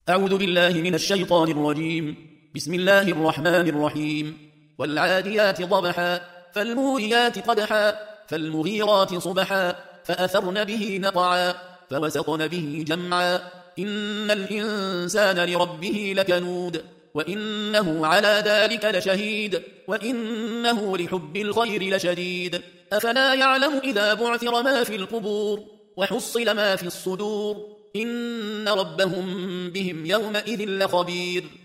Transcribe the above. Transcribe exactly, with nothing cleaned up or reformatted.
أعوذ بالله من الشيطان الرجيم. بسم الله الرحمن الرحيم. والعاديات ضبحا فالموريات قدحا فالمغيرات صبحا فأثرن به نقعا فوسطن به جمعا إن الإنسان لربه لكنود وإنه على ذلك لشهيد وإنه لحب الخير لشديد أفلا يعلم إذا بعثر ما في القبور وحصل ما في الصدور إن ربهم بهم يومئذ لخبير